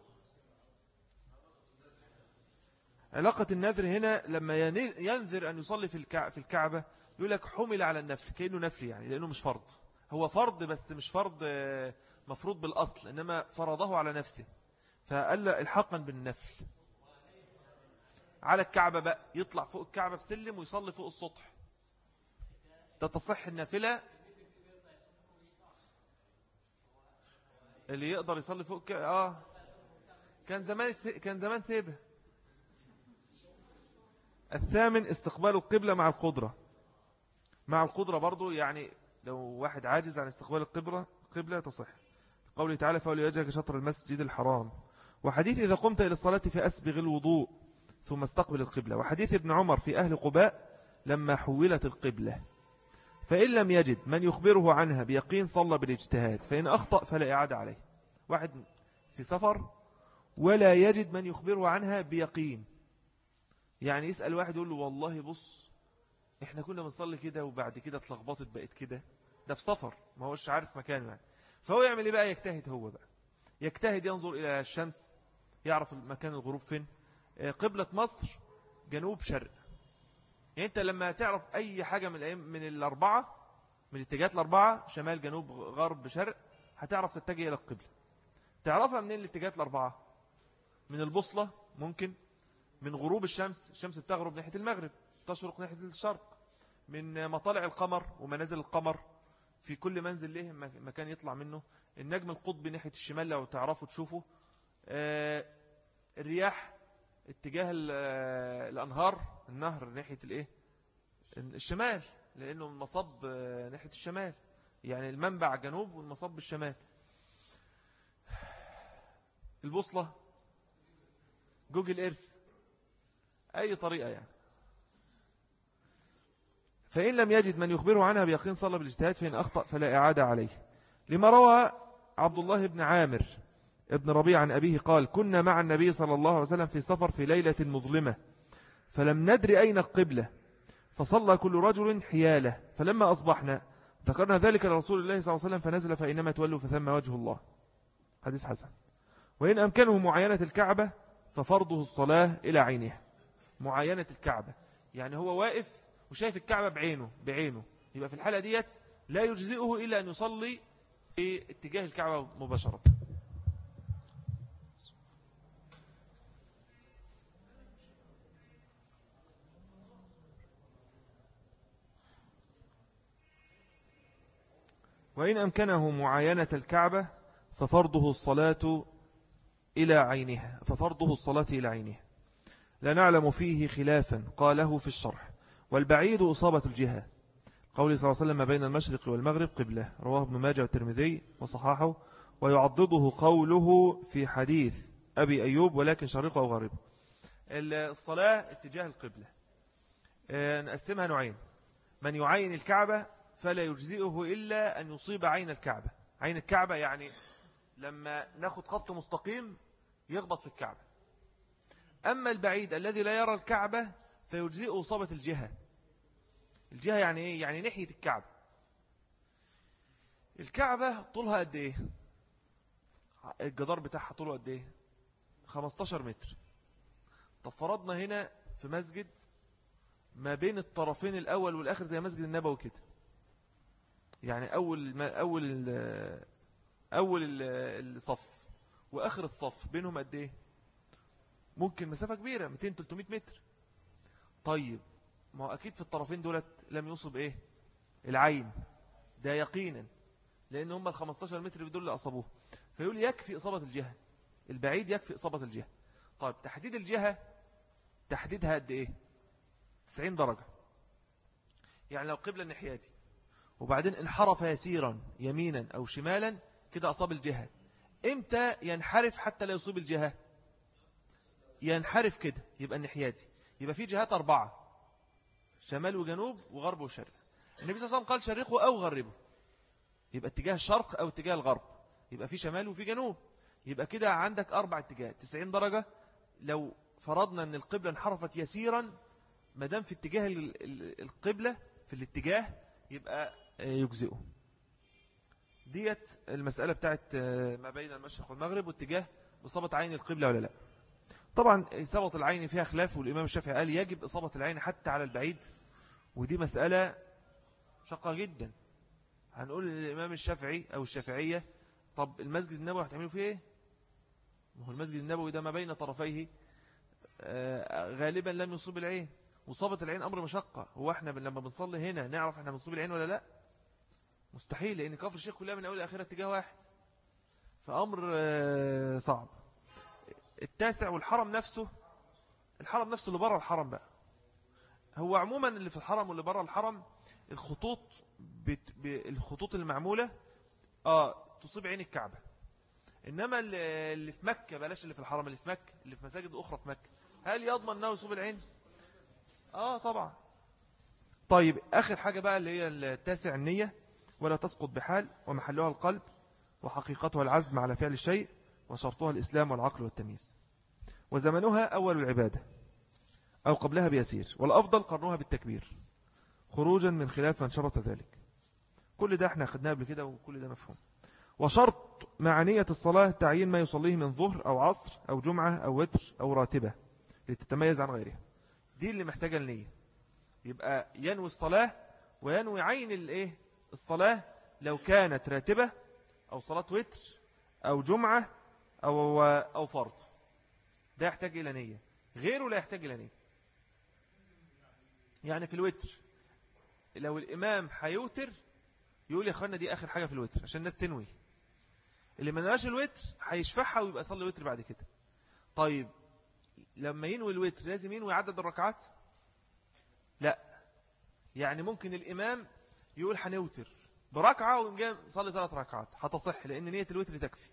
علاقة النذر هنا لما ينذر أن يصلي في الكعبة يقول لك حمل على النفل، كأنه نفل يعني، لأنه مش فرض. هو فرض بس مش فرض مفروض بالأصل، إنما فرضه على نفسه، فقال الحقا بالنفل. على الكعبة بقى يطلع فوق الكعبة بسلم ويصلي فوق السطح، تصح النافلة. اللي يقدر يصلي فوق كان زمان سيبه. الثامن استقبال القبلة مع القدرة. مع القدرة برضو يعني لو واحد عاجز عن استقبال القبلة تصح. قوله تعالى فولي وجهك شطر المسجد الحرام. وحديث إذا قمت إلى الصلاة فأسبغ الوضوء ثم استقبل القبلة. وحديث ابن عمر في أهل قباء لما حولت القبلة. فإن لم يجد من يخبره عنها بيقين صلى بالاجتهاد، فإن أخطأ فلا إعادة عليه. واحد في سفر ولا يجد من يخبره عنها بيقين، يعني يسأل واحد يقول له والله بص احنا كنا بنصلي كده وبعد كده اتلخبطت بقت كده، ده في سفر ما هوش عارف مكانه يعني. فهو يعمل ايه بقى؟ يجتهد. هو بقى يجتهد، ينظر إلى الشمس يعرف مكان الغروب فين. قبلة مصر جنوب شرق، يعني انت لما تعرف اي حاجة من الاربعة، من الاتجاهات الاربعة، شمال جنوب غرب شرق، هتعرف تتجه الى القبلة. تعرفها منين الاتجاهات الاربعة؟ من البوصلة ممكن، من غروب الشمس بتغرب ناحية المغرب تشرق ناحية الشرق، من مطالع القمر ومنازل القمر، في كل منزل له مكان يطلع منه. النجم القطبي ناحية الشمال لو تعرفوا تشوفوا. الرياح اتجاه النهر ناحية الشمال، لأنه المصب ناحية الشمال، يعني المنبع جنوب والمصب الشمال. البوصلة جوجل إيرث، أي طريقة يعني. فإن لم يجد من يخبره عنها بيقين صلى بالاجتهاد، فإن أخطأ فلا إعادة عليه. لما روى عبد الله بن عامر ابن ربيع عن أبيه قال كنا مع النبي صلى الله عليه وسلم في سفر في ليلة مظلمة فلم ندر أين القبلة، فصلى كل رجل حياله، فلما أصبحنا ذكرنا ذلك لرسول الله صلى الله عليه وسلم فنزل فإنما تولوا فثم وجه الله. حديث حسن. وإن أمكنه معاينة الكعبة ففرضه الصلاة إلى عينها. معاينة الكعبة يعني هو واقف وشايف الكعبة بعينه، يبقى في الحالة ديت لا يجزئه إلا أن يصلي في اتجاه الكعبة مباشرة. وإن أمكنه معاينة الكعبة ففرضه الصلاة إلى عينها. لا نعلم فيه خلافا قاله في الشرح. والبعيد أصابة الجهة. قوله صلى الله عليه وسلم ما بين المشرق والمغرب قبلة، رواه ابن ماجه والترمذي وصححه. ويعضده قوله في حديث أبي أيوب ولكن شرقه أو غربه. الصلاة اتجاه القبلة نقسمها نوعين. من يعين الكعبة فلا يجزئه إلا أن يصيب عين الكعبة. عين الكعبة يعني لما ناخد خط مستقيم يخبط في الكعبة. أما البعيد الذي لا يرى الكعبة فيجزئه إصابة الجهة. الجهة يعني إيه؟ يعني ناحية الكعبة. الكعبة طولها قد إيه؟ الجدار بتاعها طوله قد إيه؟ 15 متر. طب فرضنا هنا في مسجد ما بين الطرفين الأول والآخر زي مسجد النبوي كده، يعني أول الصف وآخر الصف بينهم قد إيه؟ ممكن مسافة كبيرة 200-300 متر. طيب ما هو أكيد في الطرفين دولت لم يصب إيه؟ العين ده يقينا، لأن هم 15 متر بدول اللي أصابوه. فيقول يكفي إصابة الجهة. البعيد يكفي إصابة الجهة. طيب تحديد الجهة تحديدها قد إيه؟ 90 درجة. يعني لو قبل الناحية دي وبعدين انحرف يسيرا يمينا أو شمالا كده أصاب الجهة. إمتى ينحرف حتى لا يصيب الجهة؟ ينحرف كده يبقى الناحية دي. يبقى في جهات 4، شمال وجنوب وغرب وشرق. النبي صلى الله عليه وسلم قال شرقه أو غربه، يبقى اتجاه الشرق أو اتجاه الغرب. يبقى في شمال وفي جنوب، يبقى كده عندك 4 اتجاهات 90 درجة. لو فرضنا أن القبلة انحرفت يسيرا مدام في اتجاه القبلة في الاتجاه يبقى يجزئه. ديت المسألة بتاعت ما بين المشرق والمغرب واتجاه إصابة عين القبلة ولا لا. طبعا إصابة العين فيها خلاف، والإمام الشافعي قال يجب إصابة العين حتى على البعيد، ودي مسألة شقة جدا. هنقول للإمام الشافعي أو الشافعية طب المسجد النبوي هتعملوا فيه إيه؟ هو المسجد النبوي ده ما بين طرفيه غالبا لم يصيب العين، وصابة العين أمر مشقة. هو احنا لما بنصلي هنا نعرف احنا بنصيب العين ولا لا؟ مستحيل، لأن كفر الشيخ كلها من أول لآخرها اتجاه واحد، فأمر صعب. التاسع والحرم نفسه، الحرم نفسه اللي بره الحرم بقى، هو عموما اللي في الحرم واللي بره الحرم الخطوط الخطوط المعمولة تصيب عين الكعبة. إنما اللي في مكة، بلاش اللي في الحرم، اللي في مكة، اللي في مساجد أخرى في مكة، هل يضمن أنه يصيب العين؟ طبعا. طيب آخر حاجة بقى اللي هي التاسع النية، ولا تسقط بحال، ومحلها القلب، وحقيقتها العزم على فعل الشيء، وشرطها الإسلام والعقل والتمييز، وزمنها أول العبادة أو قبلها بيسير، والأفضل قرنها بالتكبير خروجا من خلاف من شرط ذلك. كل ده احنا أخذناه قبل كده وكل ده مفهوم. وشرط مع نية الصلاة تعيين ما يصليه من ظهر أو عصر أو جمعة أو وتر أو راتبة لتتميز عن غيرها. دي اللي محتاجة النية، يبقى ينوي الصلاة وينوي عين الصلاة لو كانت راتبة أو صلاة وتر أو جمعة أو فرض، ده يحتاج إلى نية. غيره لا يحتاج إلى نية. يعني في الوتر لو الإمام هيوتر يقول يا أخوانا دي آخر حاجة في الوتر عشان الناس تنوي. اللي ما نواش الوتر هيشفعها ويبقى صلي وتر بعد كده. طيب لما ينوي الوتر لازم ينوي عدد الركعات؟ لا، يعني ممكن الإمام يقول هنوتر بركعة ويقوم صلي 3 ركعات، هتصح لأن نية الوتر تكفي.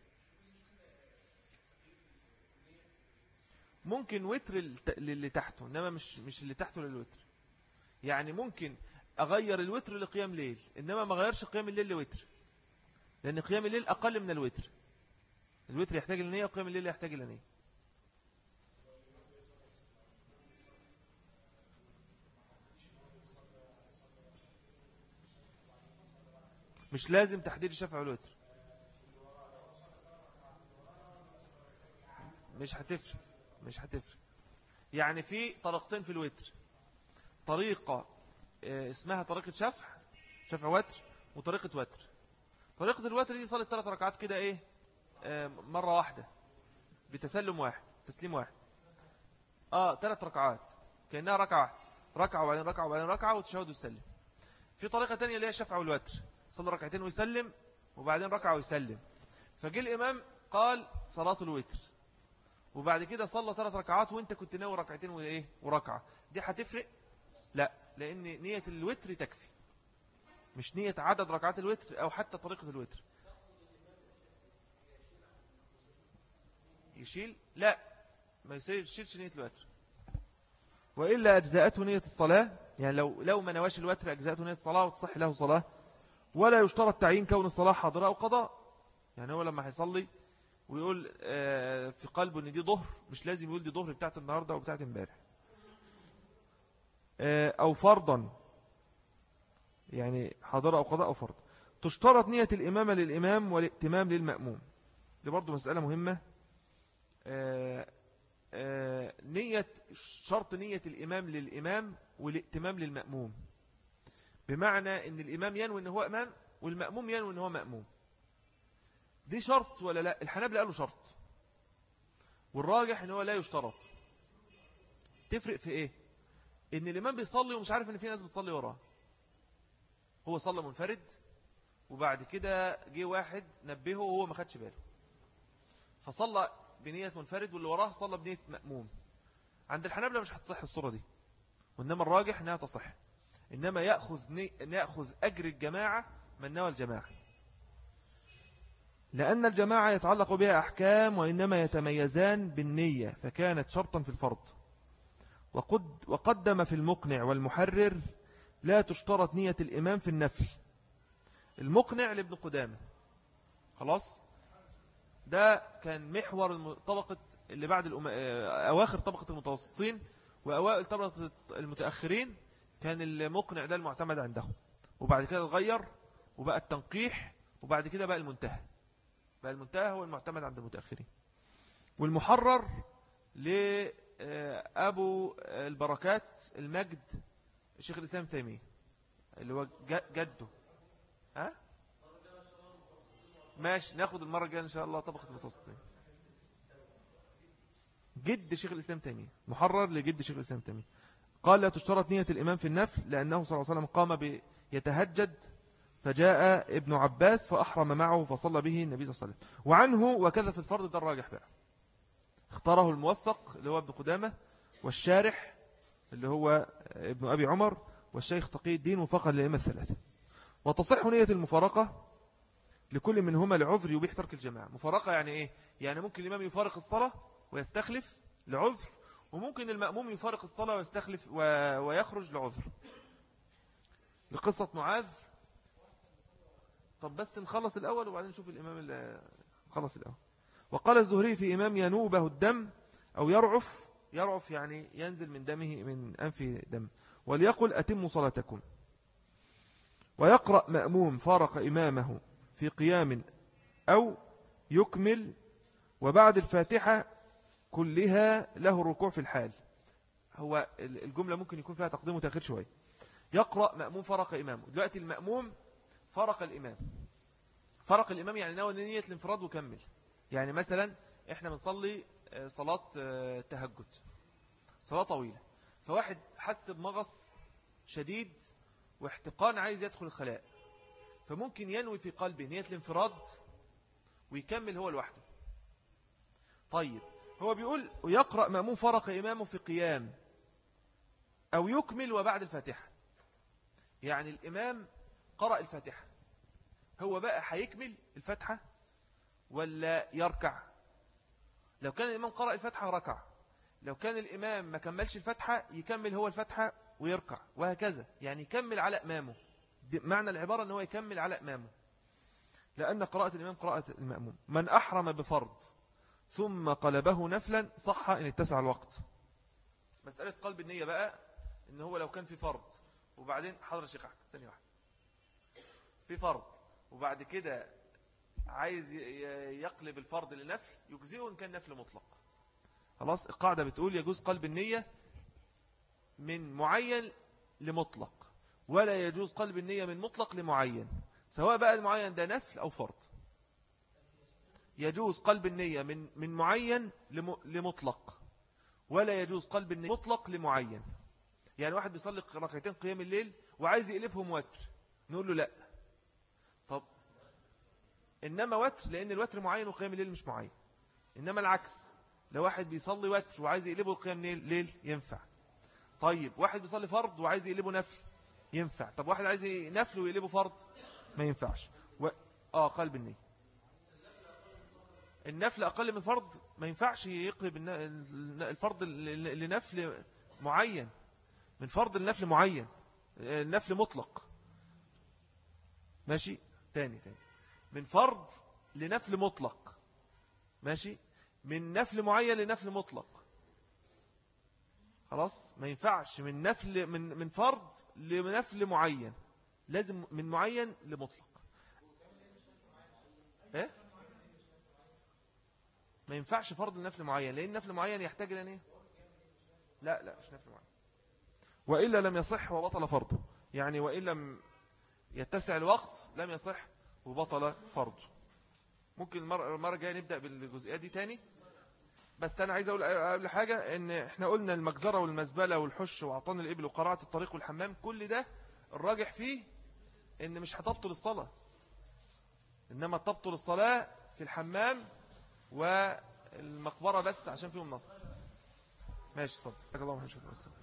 ممكن وتر اللي تحته، إنما مش اللي تحته للوتر. يعني ممكن أغير الوتر لقيام ليل، إنما ما غيرش قيام الليل لوتر، لأن قيام الليل أقل من الوتر. الوتر يحتاج لنية وقيام الليل يحتاج لنية. مش لازم تحديد الشفع والوتر، مش هتفرق. يعني في طريقتين في الوتر، طريقة اسمها طريقة شفع وتر، وطريقة وتر. طريقة الوتر دي صلي 3 ركعات كده مرة واحدة بتسلم واحد، تسليم واحد. 3 ركعات كأنها ركعة وبعدين ركعة وبعدين ركعة وتشهد ويسلم. في طريقة تانية اللي هي الشفع والوتر، صلي ركعتين ويسلم وبعدين ركعة ويسلم. فجي الإمام قال صلاة الوتر، وبعد كده صلى 3 ركعات وانت كنت ناوي ركعتين وركعة. دي هتفرق؟ لا، لأن نية الوتر تكفي، مش نية عدد ركعات الوتر أو حتى طريقة الوتر. يشيل؟ لا، ما يشيلش نية الوتر، وإلا أجزاءته نية الصلاة. يعني لو ما نواش الوتر أجزاءته نية الصلاة وتصح له صلاة. ولا يشترط تعيين كون الصلاة حاضرة أو قضاء. يعني هو لما هيصلي ويقول في قلبه ان دي ظهر، مش لازم يقول دي ظهر بتاعت النهاردة أو بتاعت امبارح. أو فرضا، يعني حاضرة أو قضاء أو فرض. تشترط نية الإمامة للإمام والائتمام للمأموم. دي برضو مسألة مهمة. شرط نية الإمام للإمام والائتمام للمأموم، بمعنى أن الإمام ينوي أنه إمام والمأموم ينوي أنه مأموم. دي شرط ولا لا؟ الحنابلة قالوا شرط، والراجح أنه لا يشترط. تفرق في إيه؟ إن الإمام بيصلي ومش عارف أن في ناس بتصلي وراه. هو صلى منفرد وبعد كده جه واحد نبهه وهو ما خدش باله، فصلى بنية منفرد واللي وراه صلى بنية مأموم. عند الحنابلة مش هتصح الصورة دي، وإنما الراجح أنها تصح. إنما يأخذ أجر الجماعة من نوى الجماعة، لأن الجماعة يتعلق بها أحكام، وإنما يتميزان بالنية، فكانت شرطا في الفرض. وقدم في المقنع والمحرر لا تشترط نية الإمام في النفل. المقنع لابن قدامة، خلاص، ده كان محور طبقة اللي بعد أواخر طبقة المتوسطين وأوائل طبقة المتأخرين. كان المقنع ده المعتمد عندهم، وبعد كده اتغير وبقى التنقيح وبعد كده بقى المنتهى. بقى المنتهى هو المعتمد عند المتأخرين. والمحرر لأبو البركات المجد الشيخ الإسلام تيمية اللي هو جده. ها ماشي، ناخد المرة الجاية إن شاء الله طبقة المتوسطين. جد شيخ الإسلام تيمية، محرر لجد شيخ الإسلام تيمية. قال لا تشترط نية الإمام في النفل لأنه صلى الله عليه وسلم قام يتهجد فجاء ابن عباس فأحرم معه فصلى به النبي صلى الله عليه وسلم. وعنه وكذا في الفرض، ده الراجح بقى، اختاره الموثق اللي هو ابن قدامة، والشارح اللي هو ابن أبي عمر، والشيخ تقي الدين، وفقا للأئمة الثلاثة. وتصح نية المفارقة لكل منهما لعذر يبيح ترك الجماعة. مفارقة يعني إيه؟ يعني ممكن الإمام يفارق الصلاة ويستخلف لعذر، وممكن المأموم يفارق الصلاة ويستخلف ويخرج لعذر. لقصة معاذ. طب بس نخلص الأول وبعدين نشوف الإمام اللي خلص الأول. وقال الزهري في إمام ينوبه الدم أو يرعف يعني ينزل من دمه من أنف دم، وليقل أتموا صلاتكم. ويقرأ مأموم فارق إمامه في قيام أو يكمل، وبعد الفاتحة كلها له الركوع في الحال. هو الجملة ممكن يكون فيها تقديم وتأخير شوية. يقرأ مأموم فرق إمامه. دلوقتي المأموم فرق الإمام. فرق الإمام يعني نوى نية الانفراد وكمل. يعني مثلا إحنا بنصلي صلاة تهجد، صلاة طويلة، فواحد حس بمغص شديد واحتقان عايز يدخل الخلاء، فممكن ينوي في قلبه نية الانفراد ويكمل هو لوحده. طيب هو بيقول ويقرأ مأموم فرق إمامه في قيام أو يكمل وبعد الفاتحة. يعني الإمام قرأ الفاتحة، هو بقى هيكمل الفاتحة ولا يركع؟ لو كان الإمام قرأ الفاتحة ركع، لو كان الإمام ما كملش الفاتحة يكمل هو الفاتحة ويركع، وهكذا. يعني يكمل على إمامه. معنى العبارة أنه يكمل على إمامه، لأن قراءة الإمام قراءة المأموم. من أحرم بفرض ثم قلبه نفلا صح إن اتسع الوقت. مسألة قلب النية بقى، إن هو لو كان في فرض وبعدين حضر الشيخ أحمد ثانية واحدة، في فرض وبعد كده عايز يقلب الفرض لنفل، يجزئه إن كان نفل مطلق. خلاص القاعدة بتقول يجوز قلب النية من معين لمطلق، ولا يجوز قلب النية من مطلق لمعين، سواء بقى المعين ده نفل أو فرض. يجوز قلب النية من معين لمطلق، ولا يجوز قلب النية مطلق لمعين. يعني واحد بيصلي ركعتين قيام الليل وعايز يقلبهم وتر، نقول له لا. طب إنما وتر، لأن الوتر معين وقيام الليل مش معين. إنما العكس، لو واحد بيصلي وتر وعايز يقلبه قيام ليل ينفع. طيب واحد بيصلي فرض وعايز يقلبه نفل ينفع. طب واحد عايز نفل ويقلبه فرض ما ينفعش. قلب النية النفل أقل من فرض ما ينفعش يقلب الفرض لنفل معين، من فرض لنفل معين، النفل مطلق. ماشي تاني من فرض لنفل مطلق، ماشي، من نفل معين لنفل مطلق. خلاص ما ينفعش من نفل من فرض لنفل معين، لازم من معين لمطلق. ايه ما ينفعش فرض لنفل معين، لأن نفل معين يحتاج إلى ايه؟ لا مش نفل معين. وإلا لم يصح وبطل فرضه. يعني وإن لم يتسع الوقت لم يصح وبطل فرضه. ممكن المرة الجاية نبدأ بالجزئية دي تاني. بس أنا عايز أقول قبل حاجة إن إحنا قلنا المجزرة والمزبلة والحش وعطان الإبل وقراءة الطريق والحمام، كل ده الراجح فيه إن مش هتبطل الصلاة، إنما تبطل الصلاة في الحمام والمقبرة بس عشان فيهم نص. ماشي اتفضل. الله